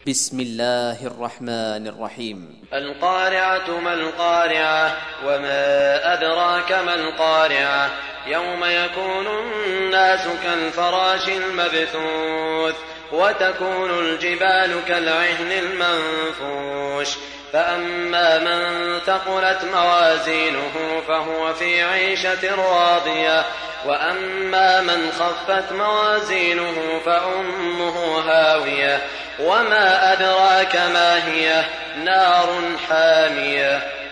بسم الله الرحمن الرحيم. القارعة ما القارعة وما أدراك ما القارعة يوم يكون الناس كالفراش المبثوث وتكون الجبال كالعهن المنفوش فأما من ثقلت موازينه فهو في عيشة راضية وأما من خفت موازينه فأمه هاوية وما أدراك ما هي نار حامية.